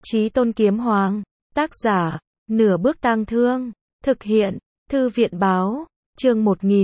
Chí Tôn Kiếm Hoàng, tác giả, Nửa Bước Tang Thương, thực hiện, Thư viện báo, chương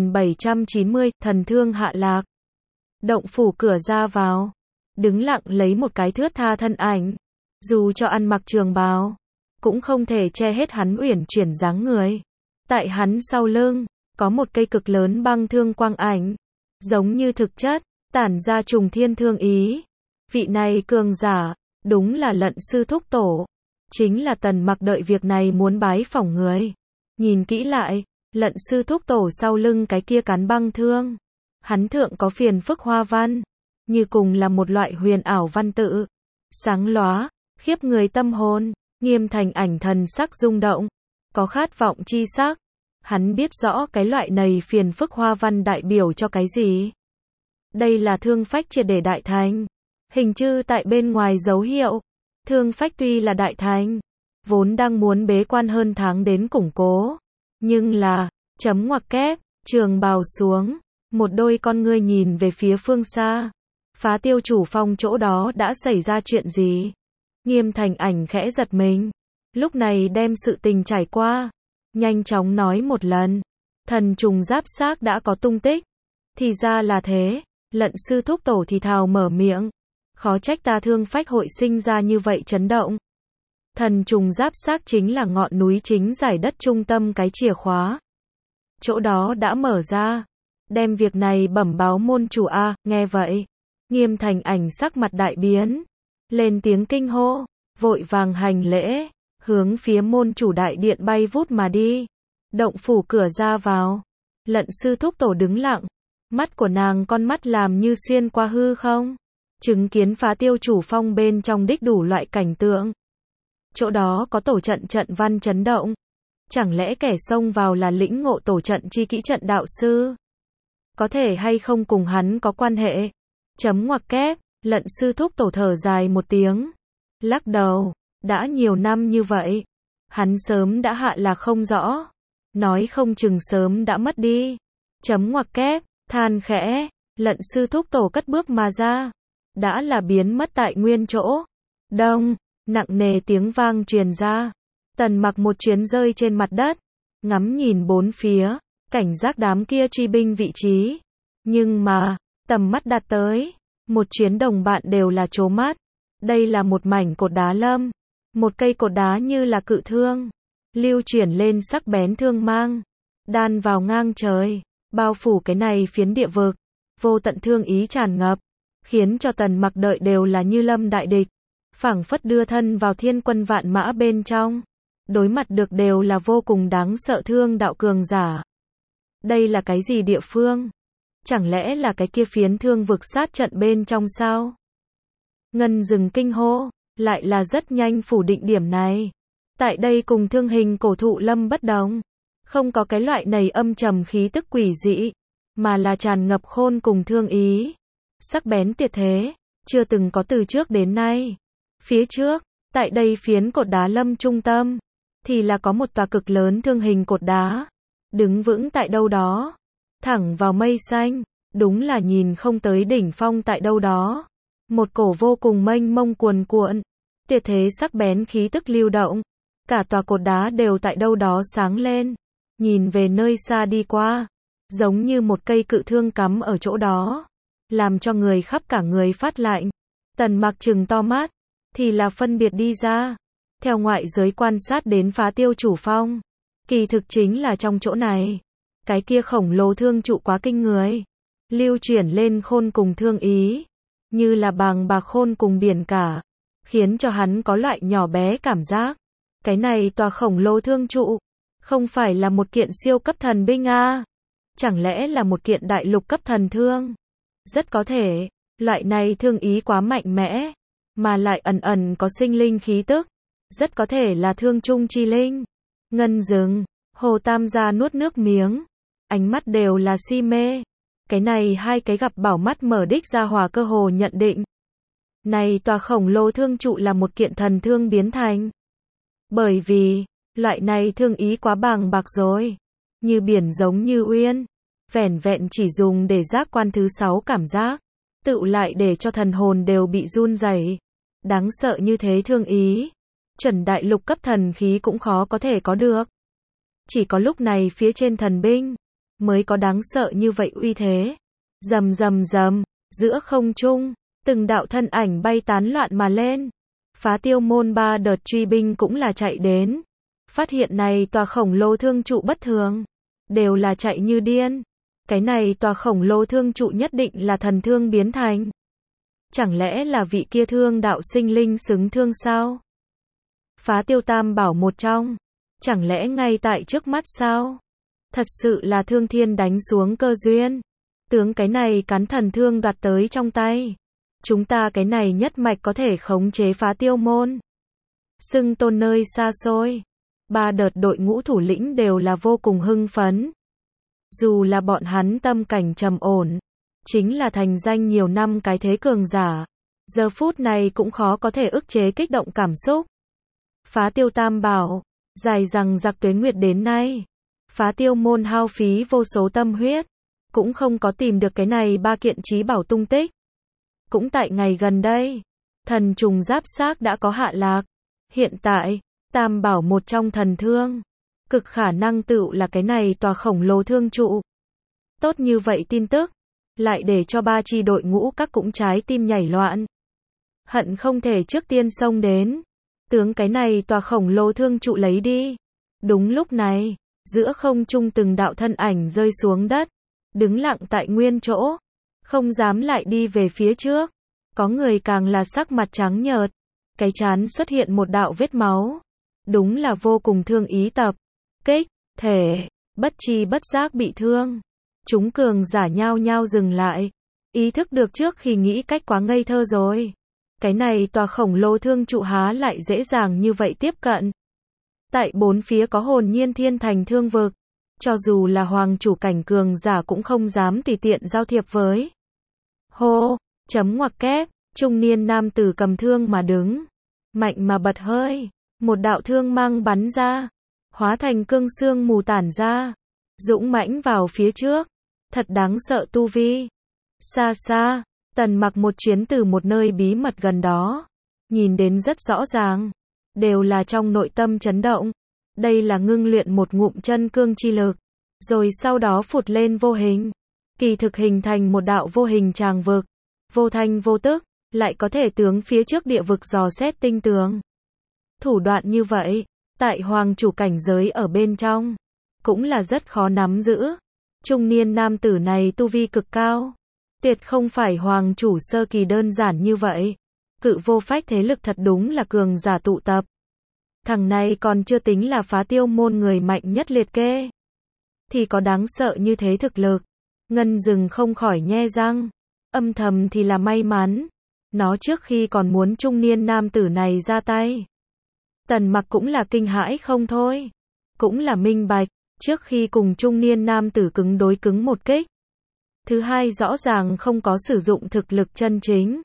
1790, thần thương hạ lạc. Động phủ cửa ra vào, đứng lặng lấy một cái thướt tha thân ảnh, dù cho ăn mặc trường bào, cũng không thể che hết hắn uyển chuyển dáng người. Tại hắn sau lưng, có một cây cực lớn băng thương quang ảnh, giống như thực chất, tản ra trùng thiên thương ý. Vị này cường giả, đúng là Lận sư thúc tổ. Chính là Tần Mặc đợi việc này muốn bái phỏng người. Nhìn kỹ lại, Lận sư thúc tổ sau lưng cái kia cán băng thương. Hắn thượng có phiền phức hoa văn, như cùng là một loại huyền ảo văn tự. Sáng lóa, khiếp người tâm hồn, Nghiêm Thành ảnh thần sắc rung động, có khát vọng chi sắc. Hắn biết rõ cái loại này phiền phức hoa văn đại biểu cho cái gì. Đây là thương phách triệt để đại thành. Hình chư tại bên ngoài dấu hiệu. Thương phách tuy là đại thành, vốn đang muốn bế quan hơn tháng đến củng cố. Nhưng là, chấm ngoặc kép, trường bào xuống, một đôi con ngươi nhìn về phía phương xa. Phá Tiêu Chủ Phong chỗ đó đã xảy ra chuyện gì? Nghiêm Thành ảnh khẽ giật mình. Lúc này đem sự tình trải qua, nhanh chóng nói một lần. Thần trùng giáp xác đã có tung tích. Thì ra là thế, Lận sư thúc tổ thì thào mở miệng. Khó trách ta thương phách hội sinh ra như vậy chấn động. Thần trùng giáp xác chính là ngọn núi chính giải đất trung tâm cái chìa khóa. Chỗ đó đã mở ra. Đem việc này bẩm báo môn chủ a. Nghe vậy, Nghiêm Thành ảnh sắc mặt đại biến. Lên tiếng kinh hô, vội vàng hành lễ, hướng phía môn chủ đại điện bay vút mà đi. Động phủ cửa ra vào. Lận sư thúc tổ đứng lặng. Mắt của nàng con mắt làm như xuyên qua hư không. Chứng kiến Phá Tiêu Chủ Phong bên trong đích đủ loại cảnh tượng. Chỗ đó có tổ trận trận văn chấn động. Chẳng lẽ kẻ xông vào là lĩnh ngộ tổ trận chi kỹ trận đạo sư? Có thể hay không cùng hắn có quan hệ? Chấm ngoặc kép, Lận sư thúc tổ thở dài một tiếng. Lắc đầu, đã nhiều năm như vậy. Hắn sớm đã hạ là không rõ. Nói không chừng sớm đã mất đi. Chấm ngoặc kép, than khẽ, Lận sư thúc tổ cất bước mà ra. Đã là biến mất tại nguyên chỗ. Đông, nặng nề tiếng vang truyền ra. Tần Mặc một chuyến rơi trên mặt đất, ngắm nhìn bốn phía, cảnh giác đám kia truy binh vị trí. Nhưng mà, tầm mắt đạt tới, một chuyến đồng bạn đều là trố mắt. Đây là một mảnh cột đá lâm, một cây cột đá như là cự thương, lưu chuyển lên sắc bén thương mang, đan vào ngang trời, bao phủ cái này phiến địa vực, vô tận thương ý tràn ngập. Khiến cho Tần Mặc đợi đều là như lâm đại địch, phảng phất đưa thân vào thiên quân vạn mã bên trong, đối mặt được đều là vô cùng đáng sợ thương đạo cường giả. Đây là cái gì địa phương? Chẳng lẽ là cái kia phiến thương vực sát trận bên trong sao? Ngân dừng kinh hô, lại là rất nhanh phủ định điểm này. Tại đây cùng thương hình cổ thụ lâm bất đồng, không có cái loại này âm trầm khí tức quỷ dị, mà là tràn ngập khôn cùng thương ý. Sắc bén tuyệt thế, chưa từng có từ trước đến nay. Phía trước, tại đây phiến cột đá lâm trung tâm, thì là có một tòa cực lớn thương hình cột đá, đứng vững tại đâu đó, thẳng vào mây xanh, đúng là nhìn không tới đỉnh phong tại đâu đó. Một cổ vô cùng mênh mông cuồn cuộn, tuyệt thế sắc bén khí tức lưu động, cả tòa cột đá đều tại đâu đó sáng lên, nhìn về nơi xa đi qua, giống như một cây cự thương cắm ở chỗ đó. Làm cho người khắp cả người phát lạnh. Tần Mặc trừng to mắt, thì là phân biệt đi ra. Theo ngoại giới quan sát đến Phá Tiêu Chủ Phong, kỳ thực chính là trong chỗ này. Cái kia khổng lồ thương trụ quá kinh người, lưu chuyển lên khôn cùng thương ý, như là bàng bạc khôn cùng biển cả, khiến cho hắn có loại nhỏ bé cảm giác. Cái này tòa khổng lồ thương trụ, không phải là một kiện siêu cấp thần binh à? Chẳng lẽ là một kiện đại lục cấp thần thương? Rất có thể, loại này thương ý quá mạnh mẽ, mà lại ẩn ẩn có sinh linh khí tức. Rất có thể là thương trung chi linh. Ngân dừng, Hồ Tam gia nuốt nước miếng, ánh mắt đều là si mê. Cái này hai cái gặp bảo mắt mở đích ra hòa cơ hồ nhận định. Này tòa khổng lồ thương trụ là một kiện thần thương biến thành. Bởi vì, loại này thương ý quá bàng bạc rồi. Như biển giống như uyên. Vẻn vẹn chỉ dùng để giác quan thứ 6 cảm giác, tựu lại để cho thần hồn đều bị run rẩy. Đáng sợ như thế thương ý, chuẩn đại lục cấp thần khí cũng khó có thể có được. Chỉ có lúc này phía trên thần binh mới có đáng sợ như vậy uy thế. Rầm rầm rầm, giữa không trung, từng đạo thân ảnh bay tán loạn mà lên. Phá Tiêu Môn 3 đợt truy binh cũng là chạy đến. Phát hiện này tòa khổng lồ thương trụ bất thường, đều là chạy như điên. Cái này tòa khổng lồ thương trụ nhất định là thần thương biến thành. Chẳng lẽ là vị kia thương đạo sinh linh xứng thương sao? Phá Tiêu Tam Bảo một trong, chẳng lẽ ngay tại trước mắt sao? Thật sự là thương thiên đánh xuống cơ duyên. Tướng cái này cắn thần thương đoạt tới trong tay. Chúng ta cái này nhất mạch có thể khống chế Phá Tiêu Môn. Xưng tôn nơi xa xôi. 3 đợt đội ngũ thủ lĩnh đều là vô cùng hưng phấn. Dù là bọn hắn tâm cảnh trầm ổn, chính là thành danh nhiều năm cái thế cường giả, giờ phút này cũng khó có thể ức chế kích động cảm xúc. Phá Tiêu Tam Bảo, dài rằng giặc tuế nguyệt đến nay, Phá Tiêu Môn hao phí vô số tâm huyết, cũng không có tìm được cái này 3 kiện chí bảo tung tích. Cũng tại ngày gần đây, thần trùng giáp xác đã có hạ lạc. Hiện tại, Tam Bảo một trong thần thương, cực khả năng tựu là cái này tòa khổng lồ thương trụ. Tốt như vậy tin tức, lại để cho 3 chi đội ngũ các cũng trái tim nhảy loạn. Hận không thể trước tiên xông đến, tướng cái này tòa khổng lồ thương trụ lấy đi. Đúng lúc này, giữa không trung từng đạo thân ảnh rơi xuống đất, đứng lặng tại nguyên chỗ, không dám lại đi về phía trước. Có người càng là sắc mặt trắng nhợt, cái trán xuất hiện một đạo vết máu. Đúng là vô cùng thương ý tập kích, thể, bất chi bất giác bị thương. Chúng cường giả nhao nhao dừng lại, ý thức được trước khi nghĩ cách quá ngây thơ rồi. Cái này tòa khổng lồ thương trụ há lại dễ dàng như vậy tiếp cận. Tại bốn phía có hồn nhiên thiên thành thương vực, cho dù là hoàng chủ cảnh cường giả cũng không dám tùy tiện giao thiệp với. Hô, chấm ngoặc kép, trung niên nam tử cầm thương mà đứng, mạnh mà bật hơi, một đạo thương mang bắn ra, hóa thành cương xương mù tản ra, dũng mãnh vào phía trước, thật đáng sợ tu vi. Xa xa, Tần Mặc một chuyến từ một nơi bí mật gần đó, nhìn đến rất rõ ràng, đều là trong nội tâm chấn động. Đây là ngưng luyện một ngụm chân cương chi lực, rồi sau đó phụt lên vô hình, kỳ thực hình thành một đạo vô hình tràng vực, vô thanh vô tức, lại có thể tướng phía trước địa vực dò xét tinh tường. Thủ đoạn như vậy, tại hoàng chủ cảnh giới ở bên trong, cũng là rất khó nắm giữ. Trung niên nam tử này tu vi cực cao, tuyệt không phải hoàng chủ sơ kỳ đơn giản như vậy. Cự vô phách thế lực thật đúng là cường giả tụ tập. Thằng này còn chưa tính là Phá Tiêu Môn người mạnh nhất liệt kê, thì có đáng sợ như thế thực lực. Ngân Dừng không khỏi nhe răng, âm thầm thì là may mắn, nó trước khi còn muốn trung niên nam tử này ra tay. Tần Mặc cũng là kinh hãi không thôi, cũng là minh bạch, trước khi cùng trung niên nam tử cứng đối cứng một kích. Thứ hai rõ ràng không có sử dụng thực lực chân chính,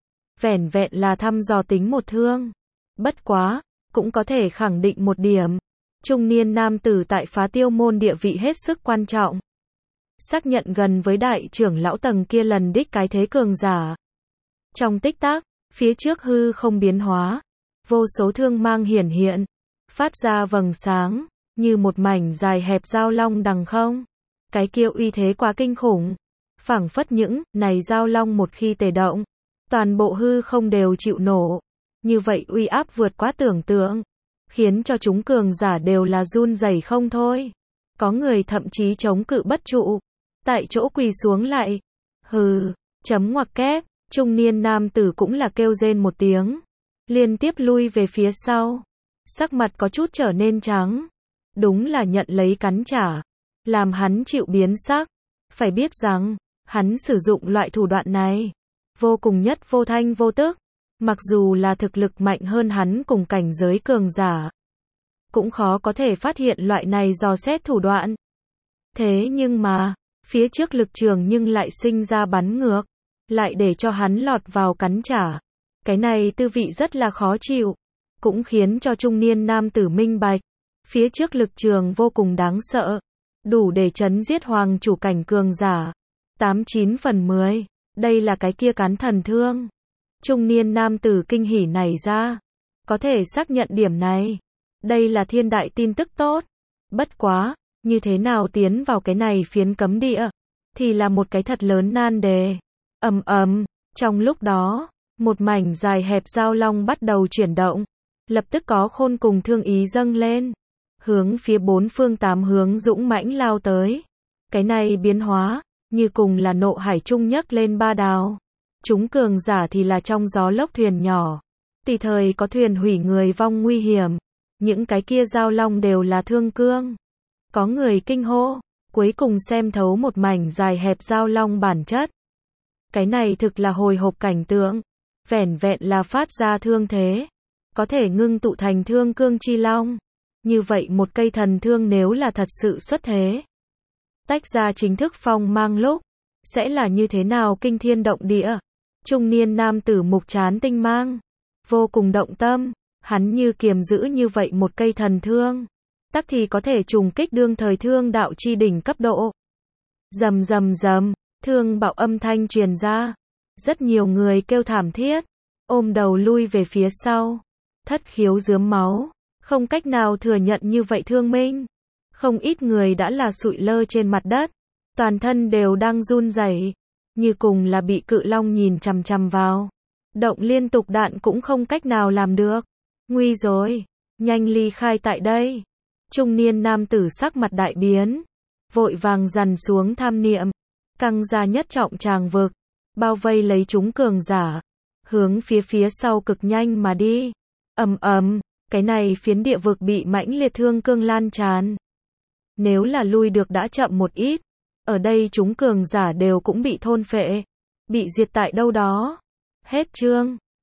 vẻn vẹn là thăm dò tính một thương. Bất quá, cũng có thể khẳng định một điểm, trung niên nam tử tại Phá Tiêu Môn địa vị hết sức quan trọng. Xác nhận gần với đại trưởng lão tầng kia lần đích cái thế cường giả. Trong tích tắc, phía trước hư không biến hóa, vô số thương mang hiển hiện, phát ra vầng sáng, như một mảnh dài hẹp giao long đằng không. Cái kia uy thế quá kinh khủng, phảng phất những này giao long một khi tề động, toàn bộ hư không đều chịu nổ. Như vậy uy áp vượt quá tưởng tượng, khiến cho chúng cường giả đều là run rẩy không thôi. Có người thậm chí chống cự bất trụ, tại chỗ quỳ xuống lại. Hừ, chấm ngoặc kép, trung niên nam tử cũng là kêu rên một tiếng, liên tiếp lui về phía sau, sắc mặt có chút trở nên trắng. Đúng là nhận lấy cắn trả, làm hắn chịu biến sắc. Phải biết rằng, hắn sử dụng loại thủ đoạn này, vô cùng nhất vô thanh vô tức. Mặc dù là thực lực mạnh hơn hắn cùng cảnh giới cường giả, cũng khó có thể phát hiện loại này dò xét thủ đoạn. Thế nhưng mà, phía trước lực trường nhưng lại sinh ra bắn ngược, lại để cho hắn lọt vào cắn trả. Cái này tư vị rất là khó chịu, cũng khiến cho trung niên nam tử minh bạch, phía trước lực trường vô cùng đáng sợ, đủ để chấn giết hoàng chủ cảnh cường giả. 89 phần 10, đây là cái kia cắn thần thương. Trung niên nam tử kinh hỉ nảy ra, có thể xác nhận điểm này. Đây là thiên đại tin tức tốt. Bất quá, như thế nào tiến vào cái này phiến cấm địa, thì là một cái thật lớn nan đề. Trong lúc đó, một mảnh dài hẹp giao long bắt đầu chuyển động. Lập tức có khôn cùng thương ý dâng lên. Hướng phía bốn phương tám hướng dũng mãnh lao tới. Cái này biến hóa, như cùng là nộ hải trung nhấc lên ba đào. Chúng cường giả thì là trong gió lốc thuyền nhỏ. Tùy thời có thuyền hủy người vong nguy hiểm. Những cái kia giao long đều là thương cương. Có người kinh hô, cuối cùng xem thấu một mảnh dài hẹp giao long bản chất. Cái này thực là hồi hộp cảnh tượng. Vẻn vẹn là phát ra thương thế. Có thể ngưng tụ thành thương cương chi long. Như vậy một cây thần thương nếu là thật sự xuất thế. Tách ra chính thức phong mang lúc. Sẽ là như thế nào kinh thiên động địa. Trung niên nam tử mục trán tinh mang. Vô cùng động tâm. Hắn như kiềm giữ như vậy một cây thần thương. Tắc thì có thể trùng kích đương thời thương đạo chi đỉnh cấp độ. Rầm rầm rầm. Thương bạo âm thanh truyền ra. Rất nhiều người kêu thảm thiết. Ôm đầu lui về phía sau. Thất khiếu rướm máu. Không cách nào thừa nhận như vậy thương minh. Không ít người đã là sụi lơ trên mặt đất. Toàn thân đều đang run rẩy, như cùng là bị cự long nhìn chằm chằm vào. Động liên tục đạn cũng không cách nào làm được. Nguy rồi, nhanh ly khai tại đây. Trung niên nam tử sắc mặt đại biến. Vội vàng dằn xuống tham niệm. Căng ra nhất trọng tràng vực. Bao vây lấy chúng cường giả. Hướng phía sau cực nhanh mà đi. Cái này phiến địa vực bị mãnh liệt thương cương lan tràn. Nếu là lui được đã chậm một ít. Ở đây chúng cường giả đều cũng bị thôn phệ. Bị diệt tại đâu đó. Hết chương.